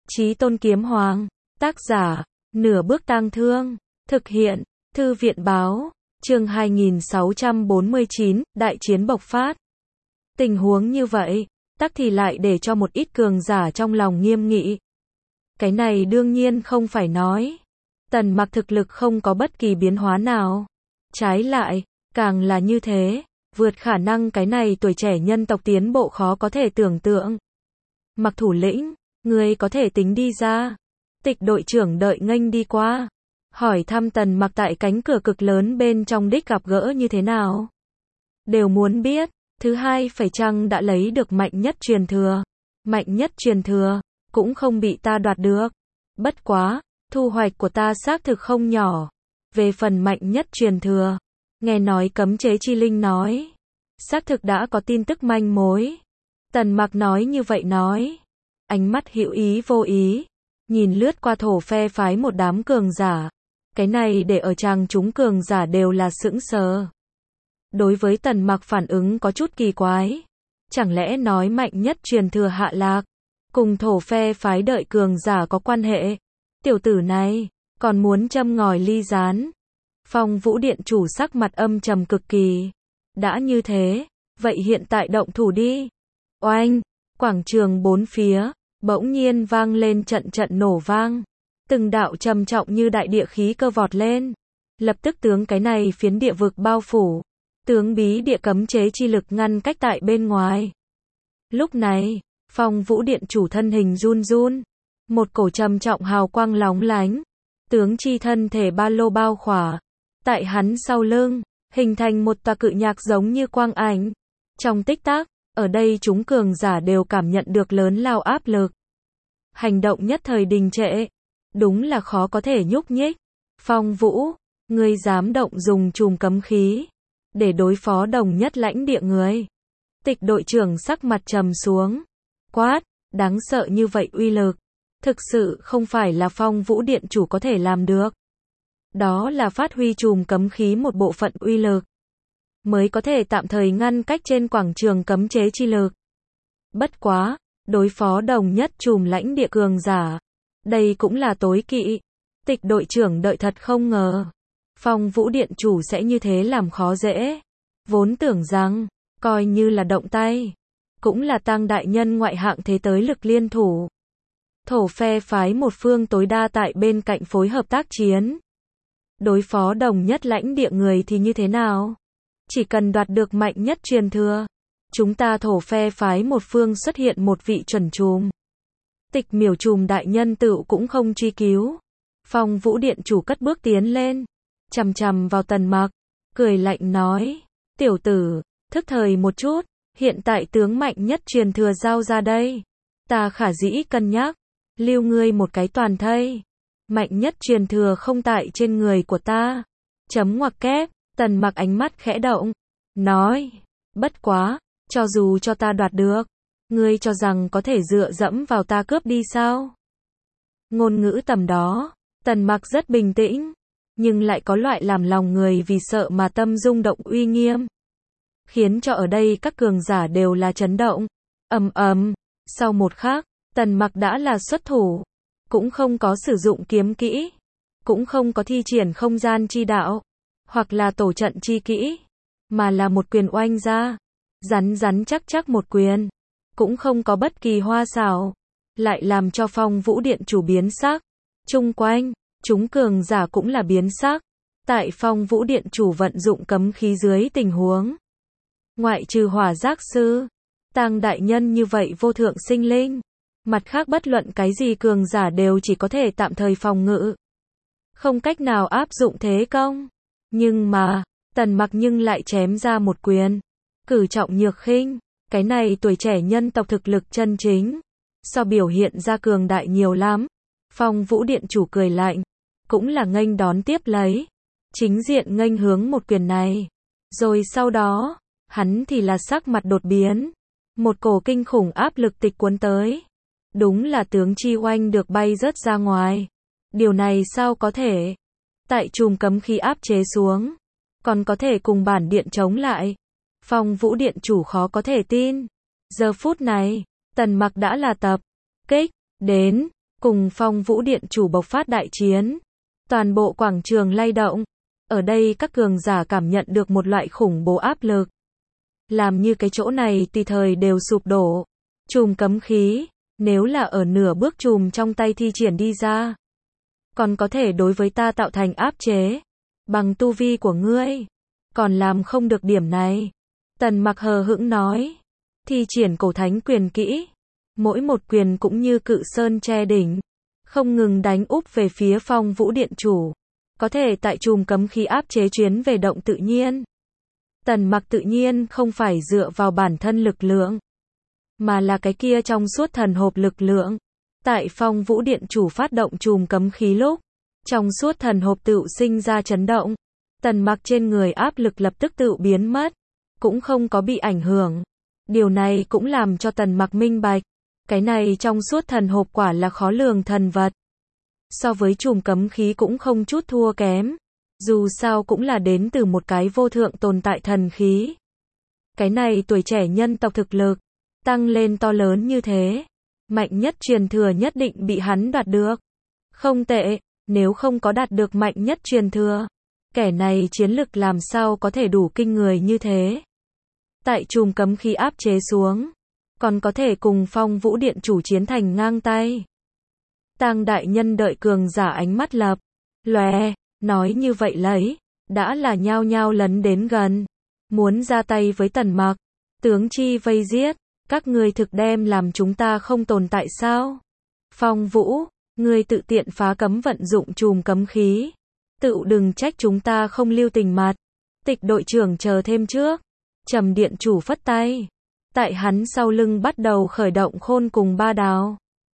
Chí Tôn Kiếm Hoàng. Tác giả, Nửa Bước Tang Thương. Thực hiện, Thư viện báo. Chương 2649, Đại chiến bộc phát. Tình huống như vậy, tắc thì lại để cho một ít cường giả trong lòng nghiêm nghị. Cái này đương nhiên không phải nói Tần Mặc thực lực không có bất kỳ biến hóa nào. Trái lại, càng là như thế, vượt khả năng cái này tuổi trẻ nhân tộc tiến bộ khó có thể tưởng tượng. Mặc thủ lĩnh, ngươi có thể tính đi ra. Tịch đội trưởng đợi nghênh đi qua, hỏi thăm Tần Mặc tại cánh cửa cực lớn bên trong đích gặp gỡ như thế nào. Đều muốn biết, thứ hai phải chăng đã lấy được mạnh nhất truyền thừa. Mạnh nhất truyền thừa, cũng không bị ta đoạt được. Bất quá, thu hoạch của ta xác thực không nhỏ. Về phần mạnh nhất truyền thừa, nghe nói cấm chế chi linh nói, xác thực đã có tin tức manh mối. Tần Mặc nói như vậy nói, ánh mắt hữu ý vô ý, nhìn lướt qua thổ phe phái một đám cường giả. Cái này để ở chàng chúng cường giả đều là sững sờ. Đối với Tần Mặc phản ứng có chút kỳ quái. Chẳng lẽ nói mạnh nhất truyền thừa hạ lạc, cùng thổ phe phái đợi cường giả có quan hệ? Tiểu tử này, còn muốn châm ngòi ly gián. Phong Vũ Điện chủ sắc mặt âm trầm cực kỳ. Đã như thế, vậy hiện tại động thủ đi. Oanh, quảng trường bốn phía, bỗng nhiên vang lên trận trận nổ vang. Từng đạo trầm trọng như đại địa khí cơ vọt lên. Lập tức tướng cái này phiến địa vực bao phủ. Tướng bí địa cấm chế chi lực ngăn cách tại bên ngoài. Lúc này, Phong Vũ Điện chủ thân hình run run. Một cổ trầm trọng hào quang lóng lánh. Tướng chi thân thể ba lô bao khỏa. Tại hắn sau lưng, hình thành một tòa cự nhạc giống như quang ảnh. Trong tích tắc, ở đây chúng cường giả đều cảm nhận được lớn lao áp lực. Hành động nhất thời đình trệ. Đúng là khó có thể nhúc nhích. Phong Vũ, ngươi dám động dùng chùm cấm khí để đối phó đồng nhất lãnh địa người. Tịch đội trưởng sắc mặt trầm xuống. Quát, đáng sợ như vậy uy lực. Thực sự không phải là Phong Vũ Điện chủ có thể làm được. Đó là phát huy chùm cấm khí một bộ phận uy lực. Mới có thể tạm thời ngăn cách trên quảng trường cấm chế chi lực. Bất quá, đối phó đồng nhất chùm lãnh địa cường giả. Đây cũng là tối kỵ. Tịch đội trưởng đợi thật không ngờ. Phong Vũ Điện chủ sẽ như thế làm khó dễ. Vốn tưởng rằng, coi như là động tay. Cũng là Tang đại nhân ngoại hạng thế tới lực liên thủ. Thổ phe phái một phương tối đa tại bên cạnh phối hợp tác chiến. Đối phó đồng nhất lãnh địa người thì như thế nào? Chỉ cần đoạt được mạnh nhất truyền thừa. Chúng ta thổ phe phái một phương xuất hiện một vị chuẩn chùm. Tịch miểu chùm đại nhân tựu cũng không truy cứu. Phong Vũ Điện chủ cất bước tiến lên. Chằm chằm vào Tần Mặc. Cười lạnh nói. Tiểu tử, thức thời một chút. Hiện tại tướng mạnh nhất truyền thừa giao ra đây. Ta khả dĩ cân nhắc. Lưu ngươi một cái toàn thây. Mạnh nhất truyền thừa không tại trên người của ta. Chấm ngoặc kép. Tần Mặc ánh mắt khẽ động. Nói. Bất quá, cho dù cho ta đoạt được. Ngươi cho rằng có thể dựa dẫm vào ta cướp đi sao? Ngôn ngữ tầm đó. Tần Mặc rất bình tĩnh. Nhưng lại có loại làm lòng người vì sợ mà tâm rung động uy nghiêm. Khiến cho ở đây các cường giả đều là chấn động. Ầm ầm. Sau một khắc, Tần Mặc đã là xuất thủ. Cũng không có sử dụng kiếm kỹ. Cũng không có thi triển không gian chi đạo. Hoặc là tổ trận chi kỹ. Mà là một quyền oanh ra. Rắn rắn chắc chắc một quyền. Cũng không có bất kỳ hoa xảo. Lại làm cho Phong Vũ Điện chủ biến sắc. Chung quanh, chúng cường giả cũng là biến sắc. Tại Phong Vũ Điện chủ vận dụng cấm khí dưới tình huống. Ngoại trừ hỏa giác sư. Tang đại nhân như vậy vô thượng sinh linh. Mặt khác bất luận cái gì cường giả đều chỉ có thể tạm thời phòng ngự. Không cách nào áp dụng thế công. Nhưng mà, Tần Mặc nhưng lại chém ra một quyền. Cử trọng nhược khinh. Cái này tuổi trẻ nhân tộc thực lực chân chính. So biểu hiện ra cường đại nhiều lắm. Phong Vũ Điện chủ cười lạnh. Cũng là nghênh đón tiếp lấy. Chính diện nghênh hướng một quyền này. Rồi sau đó, hắn thì là sắc mặt đột biến. Một cổ kinh khủng áp lực tịch cuốn tới. Đúng là tướng chi oanh được bay rớt ra ngoài. Điều này sao có thể? Tại chùm cấm khí áp chế xuống. Còn có thể cùng bản điện chống lại. Phong Vũ Điện chủ khó có thể tin. Giờ phút này, Tần Mặc đã là tập kích đến. cùng Phong Vũ Điện chủ bộc phát đại chiến. Toàn bộ quảng trường lay động. Ở đây các cường giả cảm nhận được một loại khủng bố áp lực. Làm như cái chỗ này tùy thời đều sụp đổ. Chùm cấm khí, nếu là ở nửa bước chùm trong tay thi triển đi ra, còn có thể đối với ta tạo thành áp chế. Bằng tu vi của ngươi, còn làm không được điểm này. Tần Mặc hờ hững nói. Thi triển cổ thánh quyền kỹ. Mỗi một quyền cũng như cự sơn che đỉnh. Không ngừng đánh úp về phía Phong Vũ Điện chủ. Có thể tại chùm cấm khí áp chế chuyến về động tự nhiên. Tần Mặc tự nhiên không phải dựa vào bản thân lực lượng, mà là cái kia trong suốt thần hộp lực lượng. Tại Phong Vũ Điện chủ phát động chùm cấm khí lúc, trong suốt thần hộp tự sinh ra chấn động. Tần Mặc trên người áp lực lập tức tự biến mất, cũng không có bị ảnh hưởng. Điều này cũng làm cho Tần Mặc minh bạch, cái này trong suốt thần hộp quả là khó lường thần vật. So với chùm cấm khí cũng không chút thua kém. Dù sao cũng là đến từ một cái vô thượng tồn tại thần khí. Cái này tuổi trẻ nhân tộc thực lực tăng lên to lớn như thế, mạnh nhất truyền thừa nhất định bị hắn đoạt được. Không tệ, nếu không có đạt được mạnh nhất truyền thừa, kẻ này chiến lực làm sao có thể đủ kinh người như thế. Tại chùm cấm khí áp chế xuống, còn có thể cùng Phong Vũ Điện chủ chiến thành ngang tay. Tang đại nhân đợi cường giả ánh mắt lập lòe, nói như vậy lấy, đã là nhao nhao lấn đến gần, muốn ra tay với Tần Mặc. Tướng chi vây giết, các ngươi thực đem làm chúng ta không tồn tại sao? Phong Vũ, ngươi tự tiện phá cấm vận dụng chùm cấm khí, tự đừng trách chúng ta không lưu tình mặt. Tịch đội trưởng chờ thêm trước. Trầm điện chủ phất tay, tại hắn sau lưng bắt đầu khởi động khôn cùng ba đào.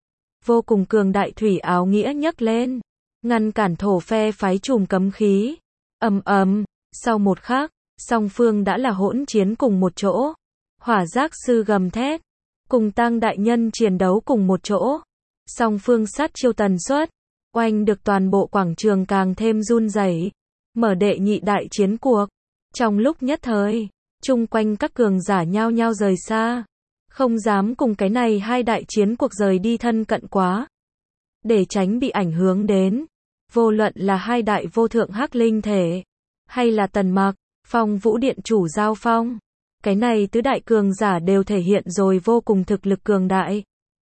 Vô cùng cường đại thủy áo nghĩa nhấc lên, ngăn cản thổ phe phái chùm cấm khí. Ầm ầm, sau một khắc, song phương đã là hỗn chiến cùng một chỗ. Hỏa giác sư gầm thét, cùng Tang đại nhân chiến đấu cùng một chỗ. Song phương sát chiêu tần suất, oanh được toàn bộ quảng trường càng thêm run rẩy. Mở đệ nhị đại chiến cuộc. Trong lúc nhất thời, chung quanh các cường giả nhao nhao rời xa, không dám cùng cái này hai đại chiến cuộc rời đi thân cận quá, để tránh bị ảnh hưởng đến. Vô luận là hai đại vô thượng hắc linh thể, hay là Tần Mặc, Phong Vũ Điện chủ giao phong, cái này tứ đại cường giả đều thể hiện rồi vô cùng thực lực cường đại.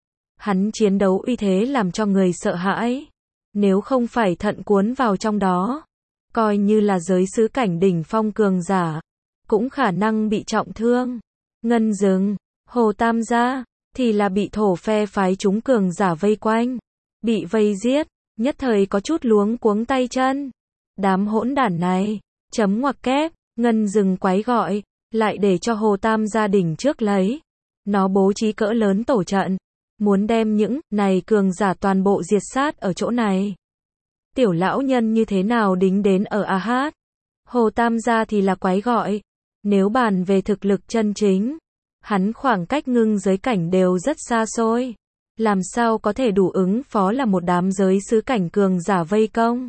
Hắn chiến đấu uy thế làm cho người sợ hãi, nếu không phải thận cuốn vào trong đó, coi như là giới sứ cảnh đỉnh phong cường giả, cũng khả năng bị trọng thương. Ngân Dừng, Hồ Tam gia, thì là bị thổ phe phái chúng cường giả vây quanh, bị vây giết, nhất thời có chút luống cuống tay chân. Đám hỗn đản này, chấm ngoặc kép, Ngân Dừng quái gọi, lại để cho Hồ Tam gia đỉnh trước lấy. Nó bố trí cỡ lớn tổ trận, muốn đem những này cường giả toàn bộ diệt sát ở chỗ này. Tiểu lão nhân như thế nào đính đến ở A Hát? Hồ Tam gia thì là quái gọi, nếu bàn về thực lực chân chính, hắn khoảng cách ngưng giới cảnh đều rất xa xôi, làm sao có thể đủ ứng phó là một đám giới sứ cảnh cường giả vây công.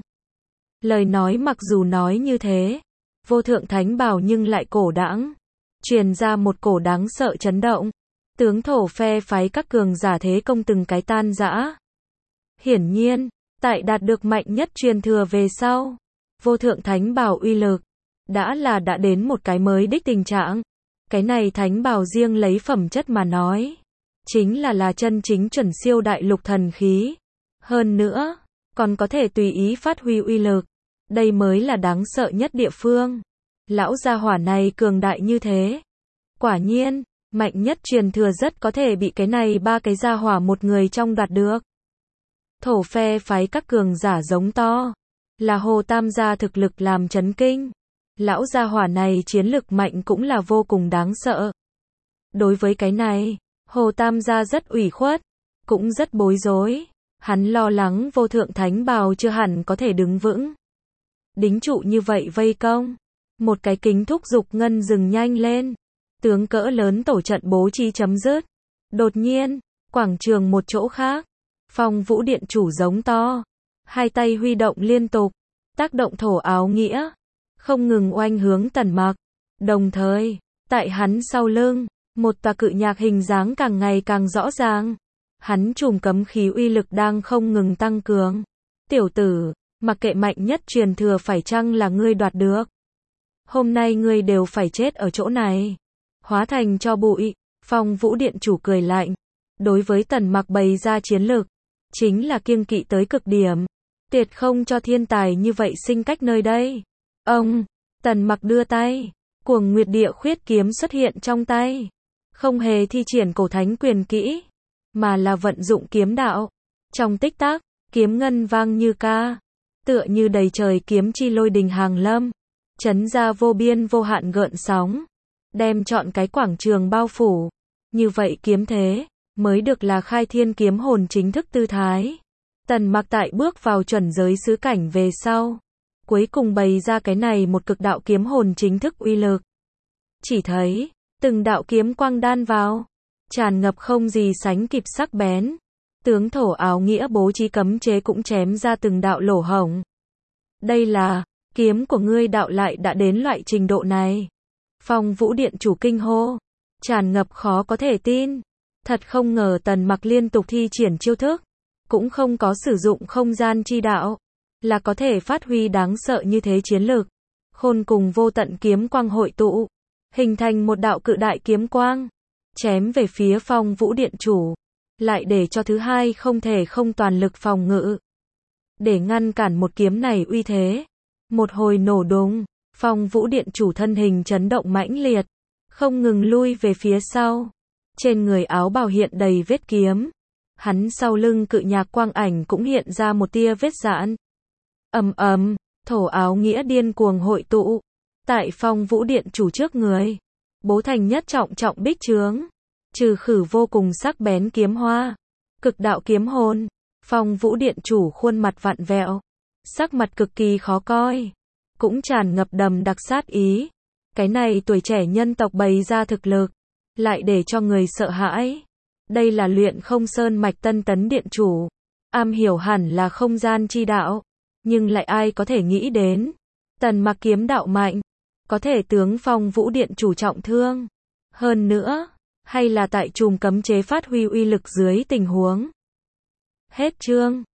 Lời nói mặc dù nói như thế, vô thượng thánh bảo nhưng lại cổ đãng, truyền ra một cổ đáng sợ chấn động. Tướng thổ phe phái các cường giả thế công từng cái tan rã. Hiển nhiên, tại đạt được mạnh nhất truyền thừa về sau, vô thượng thánh bảo uy lực đã đến một cái mới đích tình trạng. Cái này thánh bảo riêng lấy phẩm chất mà nói, chính là chân chính chuẩn siêu đại lục thần khí. Hơn nữa, còn có thể tùy ý phát huy uy lực. Đây mới là đáng sợ nhất địa phương. Lão gia hỏa này cường đại như thế. Quả nhiên, mạnh nhất truyền thừa rất có thể bị cái này ba cái gia hỏa một người trong đoạt được. Thổ phe phái các cường giả giống to, là Hồ Tam gia thực lực làm chấn kinh. Lão gia hỏa này chiến lực mạnh cũng là vô cùng đáng sợ. Đối với cái này, Hồ Tam gia rất ủy khuất, cũng rất bối rối. Hắn lo lắng vô thượng thánh bào chưa hẳn có thể đứng vững. Đính trụ như vậy vây công. Một cái kính thúc giục Ngân Dừng nhanh lên. Tướng cỡ lớn tổ trận bố trí chấm dứt. Đột nhiên, quảng trường một chỗ khác, Phong Vũ Điện chủ giống to, hai tay huy động liên tục, tác động thổ áo nghĩa, không ngừng oanh hướng Tần Mặc. Đồng thời, tại hắn sau lưng, một tòa cự nhạc hình dáng càng ngày càng rõ ràng. Hắn chùm cấm khí uy lực đang không ngừng tăng cường. Tiểu tử, mặc kệ mạnh nhất truyền thừa phải chăng là ngươi đoạt được. Hôm nay ngươi đều phải chết ở chỗ này. Hóa thành cho bụi, Phong Vũ Điện chủ cười lạnh. Đối với Tần Mặc bày ra chiến lược, chính là kiêng kỵ tới cực điểm. Tuyệt không cho thiên tài như vậy sinh cách nơi đây. Ông, Tần Mặc đưa tay, Cuồng Nguyệt Địa Khuyết kiếm xuất hiện trong tay. Không hề thi triển cổ thánh quyền kỹ, mà là vận dụng kiếm đạo. Trong tích tắc, kiếm ngân vang như ca, tựa như đầy trời kiếm chi lôi đình hàng lâm, chấn ra vô biên vô hạn gợn sóng, đem trọn cái quảng trường bao phủ. Như vậy kiếm thế, mới được là khai thiên kiếm hồn chính thức tư thái. Tần Mặc tại bước vào chuẩn giới xứ cảnh về sau, cuối cùng bày ra cái này một cực đạo kiếm hồn chính thức uy lực. Chỉ thấy, từng đạo kiếm quang đan vào, tràn ngập không gì sánh kịp sắc bén. Tướng thổ áo nghĩa bố trí cấm chế cũng chém ra từng đạo lỗ hổng. Đây là, kiếm của ngươi đạo lại đã đến loại trình độ này. Phong Vũ Điện chủ kinh hô, tràn ngập khó có thể tin. Thật không ngờ Tần Mặc liên tục thi triển chiêu thức, cũng không có sử dụng không gian chi đạo, là có thể phát huy đáng sợ như thế chiến lược. Khôn cùng vô tận kiếm quang hội tụ, hình thành một đạo cự đại kiếm quang, chém về phía Phong Vũ Điện chủ, lại để cho thứ hai không thể không toàn lực phòng ngự. Để ngăn cản một kiếm này uy thế, một hồi nổ đùng, Phong Vũ Điện chủ thân hình chấn động mãnh liệt, không ngừng lui về phía sau. Trên người áo bào hiện đầy vết kiếm, hắn sau lưng cự nhạc quang ảnh cũng hiện ra một tia vết giãn. Ầm ầm, thổ áo nghĩa điên cuồng hội tụ, tại Phong Vũ Điện chủ trước người, bố thành nhất trọng trọng bích chướng, trừ khử vô cùng sắc bén kiếm hoa, cực đạo kiếm hồn. Phong Vũ Điện chủ khuôn mặt vặn vẹo, sắc mặt cực kỳ khó coi, cũng tràn ngập đầm đặc sát ý. Cái này tuổi trẻ nhân tộc bày ra thực lực, lại để cho người sợ hãi. Đây là Luyện Không Sơn mạch Tân Tấn Điện chủ, am hiểu hẳn là không gian chi đạo, nhưng lại ai có thể nghĩ đến, Tần Mặc kiếm đạo mạnh, có thể tướng Phong Vũ Điện chủ trọng thương. Hơn nữa, hay là tại chùm cấm chế phát huy uy lực dưới tình huống. Hết chương.